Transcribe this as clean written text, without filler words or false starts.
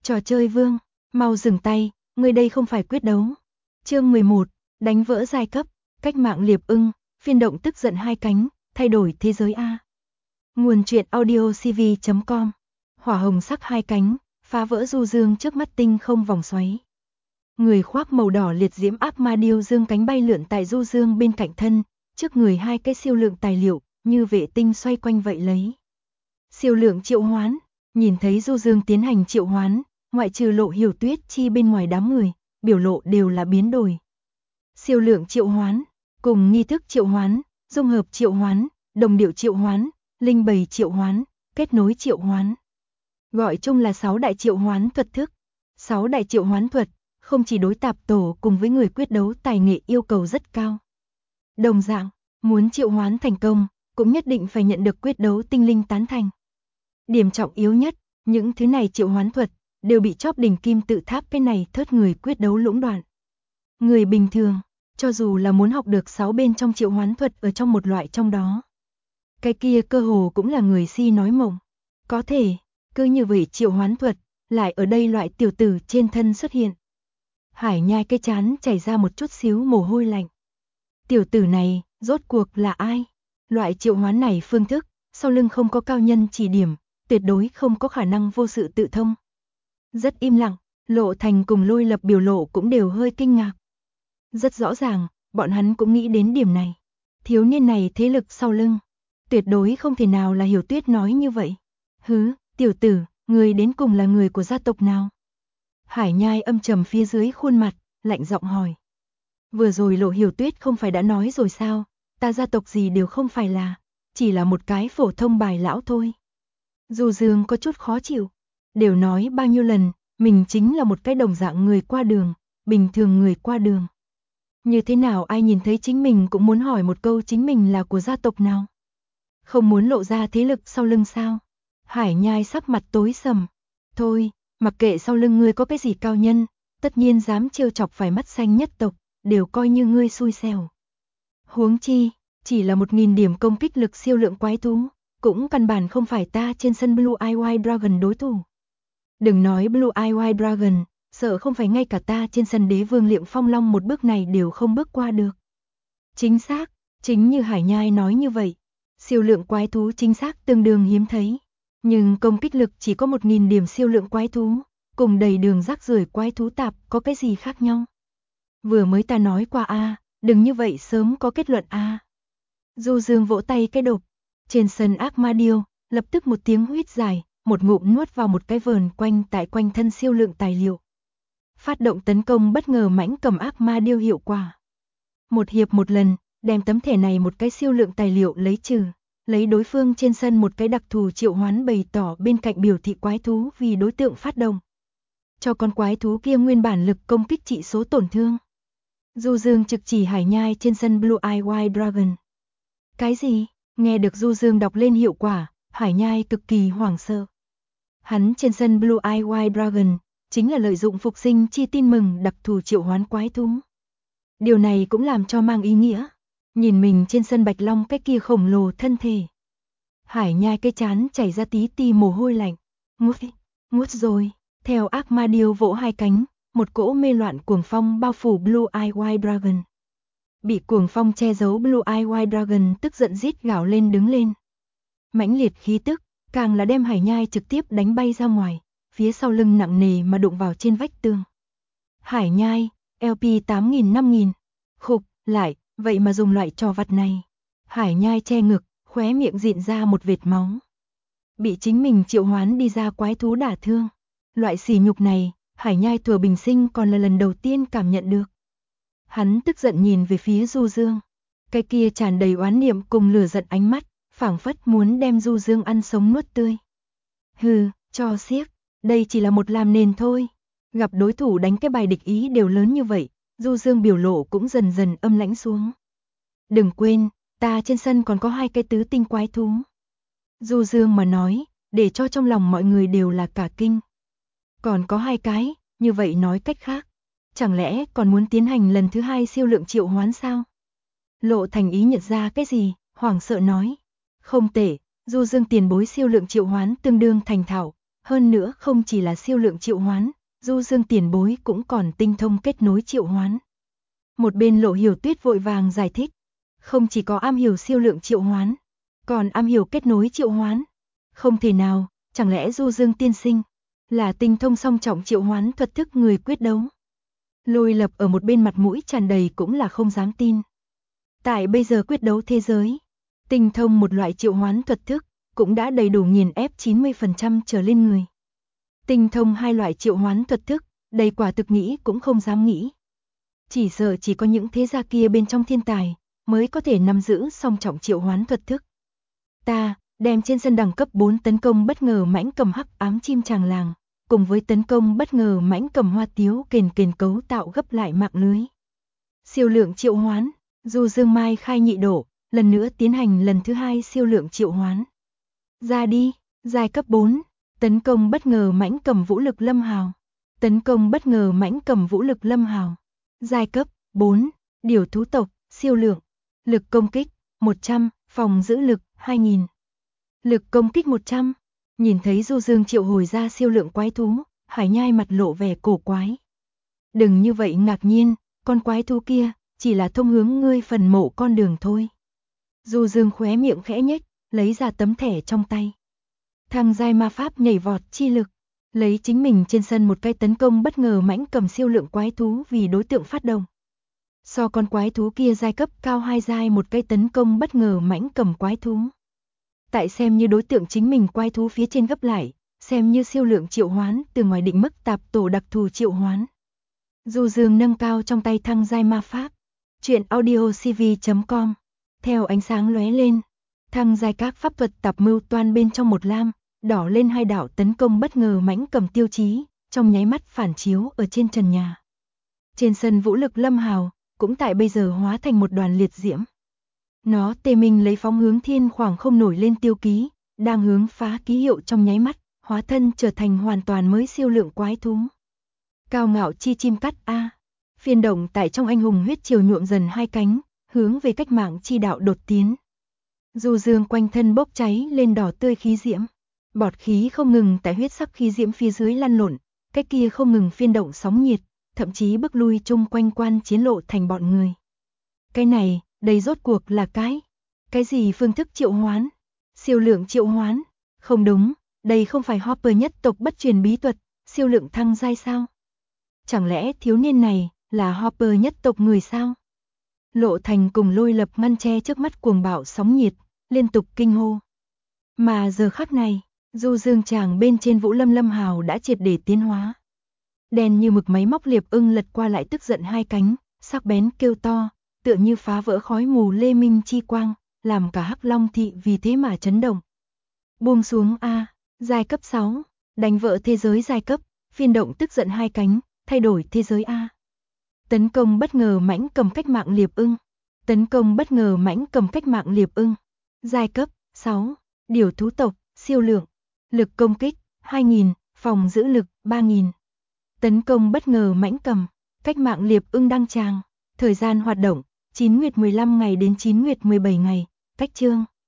Trò chơi vương, mau dừng tay, người đây không phải quyết đấu. Chương 11, đánh vỡ giai cấp, cách mạng liệp ưng, phiên động tức giận hai cánh, thay đổi thế giới A. Nguồn truyện audiocv.com. Hỏa hồng sắc hai cánh, phá vỡ du dương trước mắt tinh không vòng xoáy. Người khoác màu đỏ liệt diễm ác ma điêu dương cánh bay lượn tại du dương bên cạnh thân, trước người hai cái siêu lượng tài liệu, như vệ tinh xoay quanh vậy lấy. Siêu lượng triệu hoán, nhìn thấy du dương tiến hành triệu hoán, ngoại trừ Lộ Hiểu Tuyết chi bên ngoài đám người, biểu lộ đều là biến đổi. Siêu lượng triệu hoán, cùng nghi thức triệu hoán, dung hợp triệu hoán, đồng điệu triệu hoán, linh bầy triệu hoán, kết nối triệu hoán. Gọi chung là 6 đại triệu hoán thuật thức. 6 đại triệu hoán thuật, không chỉ đối tạp tổ cùng với người quyết đấu tài nghệ yêu cầu rất cao. Đồng dạng, muốn triệu hoán thành công, cũng nhất định phải nhận được quyết đấu tinh linh tán thành. Điểm trọng yếu nhất, những thứ này triệu hoán thuật, đều bị chóp đỉnh kim tự tháp cái này thớt người quyết đấu lũng đoạn. Người bình thường, cho dù là muốn học được 6 bên trong triệu hoán thuật ở trong một loại trong đó. Cái kia cơ hồ cũng là người si nói mộng. Có thể, cứ như vậy triệu hoán thuật, lại ở đây loại tiểu tử trên thân xuất hiện. Hải Nhai cái chán chảy ra một chút xíu mồ hôi lạnh. Tiểu tử này, rốt cuộc là ai? Loại triệu hoán này phương thức, sau lưng không có cao nhân chỉ điểm, tuyệt đối không có khả năng vô sự tự thông. Rất im lặng, Lộ Thành cùng Lôi Lập biểu lộ cũng đều hơi kinh ngạc. Rất rõ ràng, bọn hắn cũng nghĩ đến điểm này. Thiếu niên này thế lực sau lưng, tuyệt đối không thể nào là Hiểu Tuyết nói như vậy. Hứ, tiểu tử, người đến cùng là người của gia tộc nào? Hải Nhai âm trầm phía dưới khuôn mặt, lạnh giọng hỏi. Vừa rồi Lộ Hiểu Tuyết không phải đã nói rồi sao, ta gia tộc gì đều không phải là, chỉ là một cái phổ thông bài lão thôi. Du Dương có chút khó chịu, đều nói bao nhiêu lần, mình chính là một cái đồng dạng người qua đường, bình thường người qua đường. Như thế nào ai nhìn thấy chính mình cũng muốn hỏi một câu chính mình là của gia tộc nào? Không muốn lộ ra thế lực sau lưng sao? Hải Nhai sắc mặt tối sầm. Thôi, mặc kệ sau lưng ngươi có cái gì cao nhân, tất nhiên dám trêu chọc phải mắt xanh nhất tộc, đều coi như ngươi xui xẻo. Huống chi, chỉ là 1000 điểm công kích lực siêu lượng quái thú, cũng căn bản không phải ta trên sân Blue Eye White Dragon đối thủ. Đừng nói Blue Eye White Dragon, sợ không phải ngay cả ta trên sân Đế Vương Liệm Phong Long một bước này đều không bước qua được. Chính xác, chính như Hải Nhai nói như vậy, siêu lượng quái thú chính xác tương đương hiếm thấy. Nhưng công kích lực chỉ có 1000 điểm siêu lượng quái thú, cùng đầy đường rác rưởi quái thú tạp có cái gì khác nhau? Vừa mới ta nói qua a, đừng như vậy sớm có kết luận a. Du Dương vỗ tay cái đột, trên sân ác ma điêu, lập tức một tiếng huýt dài, một ngụm nuốt vào một cái vờn quanh tại quanh thân siêu lượng tài liệu. Phát động tấn công bất ngờ mãnh cầm ác ma điêu hiệu quả. Một hiệp một lần, đem tấm thẻ này một cái siêu lượng tài liệu lấy trừ, lấy đối phương trên sân một cái đặc thù triệu hoán bày tỏ bên cạnh biểu thị quái thú vì đối tượng phát động. Cho con quái thú kia nguyên bản lực công kích trị số tổn thương. Du Dương trực chỉ Hải Nhai trên sân Blue Eye White Dragon. Cái gì? Nghe được Du Dương đọc lên hiệu quả, Hải Nhai cực kỳ hoảng sợ. Hắn trên sân Blue Eye White Dragon, chính là lợi dụng phục sinh chi tin mừng đặc thù triệu hoán quái thú. Điều này cũng làm cho mang ý nghĩa. Nhìn mình trên sân Bạch Long cái kia khổng lồ thân thể. Hải Nhai cái chán chảy ra tí ti mồ hôi lạnh. Ngút rồi. Theo ác ma điêu vỗ hai cánh, một cỗ mê loạn cuồng phong bao phủ Blue Eye White Dragon. Bị cuồng phong che giấu Blue Eye White Dragon tức giận rít gào lên đứng lên. Mãnh liệt khí tức, càng là đem Hải Nhai trực tiếp đánh bay ra ngoài, phía sau lưng nặng nề mà đụng vào trên vách tường. Hải Nhai, LP 8000-5000. Khục, lại, vậy mà dùng loại trò vặt này. Hải Nhai che ngực, khóe miệng dịn ra một vệt máu. Bị chính mình triệu hoán đi ra quái thú đả thương. Loại sỉ nhục này, Hải Nhai thuở bình sinh còn là lần đầu tiên cảm nhận được. Hắn tức giận nhìn về phía Du Dương. Cái kia tràn đầy oán niệm cùng lửa giận ánh mắt, phảng phất muốn đem Du Dương ăn sống nuốt tươi. Hừ, cho xiếc, đây chỉ là một làm nền thôi. Gặp đối thủ đánh cái bài địch ý đều lớn như vậy, Du Dương biểu lộ cũng dần dần âm lãnh xuống. Đừng quên, ta trên sân còn có 2 cái tứ tinh quái thú. Du Dương mà nói, để cho trong lòng mọi người đều là cả kinh. Còn có 2 cái, như vậy nói cách khác, chẳng lẽ còn muốn tiến hành lần thứ 2 siêu lượng triệu hoán sao? Lộ Thành ý nhận ra cái gì, hoảng sợ nói. Không tệ, Du Dương tiền bối siêu lượng triệu hoán tương đương thành thạo, Hơn nữa không chỉ là siêu lượng triệu hoán, Du Dương tiền bối cũng còn tinh thông kết nối triệu hoán. Một bên Lộ Hiểu Tuyết vội vàng giải thích, không chỉ có am hiểu siêu lượng triệu hoán, còn am hiểu kết nối triệu hoán. Không thể nào, chẳng lẽ Du Dương tiên sinh là tinh thông song trọng triệu hoán thuật thức người quyết đấu. Lôi Lập ở một bên mặt mũi tràn đầy cũng là không dám tin. Tại bây giờ quyết đấu thế giới, tinh thông một loại triệu hoán thuật thức cũng đã đầy đủ nghiền ép 90% trở lên người. Tinh thông hai loại triệu hoán thuật thức, đây quả thực nghĩ cũng không dám nghĩ. Chỉ sợ chỉ có những thế gia kia bên trong thiên tài mới có thể nắm giữ song trọng triệu hoán thuật thức. Ta đem trên sân đẳng cấp 4 tấn công bất ngờ mãnh cầm hắc ám chim tràng làng, cùng với tấn công bất ngờ mãnh cầm hoa tiếu kền kền cấu tạo gấp lại mạng lưới. Siêu lượng triệu hoán, Du Dương Mai khai nhị độ, lần nữa tiến hành lần thứ hai siêu lượng triệu hoán. Ra đi, giai cấp 4, tấn công bất ngờ mãnh cầm vũ lực lâm hào. Tấn công bất ngờ mãnh cầm vũ lực lâm hào. Giai cấp 4, điều thú tộc, siêu lượng. Lực công kích 100, phòng giữ lực 2000. Lực công kích 100. Nhìn thấy Du Dương triệu hồi ra siêu lượng quái thú, Hải Nhai mặt lộ vẻ cổ quái. Đừng như vậy ngạc nhiên, con quái thú kia chỉ là thông hướng ngươi phần mộ con đường thôi. Du Dương khóe miệng khẽ nhếch, lấy ra tấm thẻ trong tay. Thăng giai ma pháp nhảy vọt chi lực, lấy chính mình trên sân một cái tấn công bất ngờ mãnh cầm siêu lượng quái thú vì đối tượng phát động. So con quái thú kia giai cấp cao 2 giai một cái tấn công bất ngờ mãnh cầm quái thú. Tại xem như đối tượng chính mình quái thú phía trên gấp lại, xem như siêu lượng triệu hoán từ ngoài định mức tạp tổ đặc thù triệu hoán. Du Dương nâng cao trong tay thăng giai ma pháp. Chuyện audiocv.com. Theo ánh sáng lóe lên, thăng giai các pháp thuật tạp mưu toan bên trong một lam, đỏ lên hai đạo tấn công bất ngờ mãnh cầm tiêu chí, trong nháy mắt phản chiếu ở trên trần nhà. Trên sân vũ lực lâm hào, cũng tại bây giờ hóa thành một đoàn liệt diễm. Nó tê minh lấy phóng hướng thiên khoảng không nổi lên tiêu ký, đang hướng phá ký hiệu trong nháy mắt, hóa thân trở thành hoàn toàn mới siêu lượng quái thú. Cao ngạo chi chim cắt a. Phiên động tại trong anh hùng huyết triều nhuộm dần hai cánh, hướng về cách mạng chi đạo đột tiến. Du Dương quanh thân bốc cháy lên đỏ tươi khí diễm, bọt khí không ngừng tại huyết sắc khí diễm phía dưới lăn lộn, cái kia không ngừng phiên động sóng nhiệt, thậm chí bức lui chung quanh quan chiến lộ thành bọn người. Cái này, đây rốt cuộc là cái gì phương thức triệu hoán? Siêu lượng triệu hoán? Không đúng, đây không phải Hopper nhất tộc bất truyền bí thuật, siêu lượng thăng giai sao? Chẳng lẽ thiếu niên này là Hopper nhất tộc người sao? Lộ Thành cùng Lôi Lập ngăn che trước mắt cuồng bạo sóng nhiệt, liên tục kinh hô. Mà giờ khắc này, Du Dương tràng bên trên Vũ Lâm Lâm Hào đã triệt để tiến hóa. Đen như mực máy móc liệp ưng lật qua lại tức giận hai cánh, sắc bén kêu to, tựa như phá vỡ khói mù lê minh chi quang, làm cả Hắc Long thị vì thế mà chấn động. Buông xuống a, giai cấp 6, đánh vỡ thế giới giai cấp, phiên động tức giận hai cánh, thay đổi thế giới a. Tấn công bất ngờ mãnh cầm cách mạng liệp ưng. Tấn công bất ngờ mãnh cầm cách mạng liệp ưng. Giai cấp 6, điều thú tộc, siêu lượng. Lực công kích 2000, phòng giữ lực 3000. Tấn công bất ngờ mãnh cầm, cách mạng liệp ưng đăng tràng. Thời gian hoạt động 9 nguyệt 15 ngày đến 9 nguyệt 17 ngày. Cách chương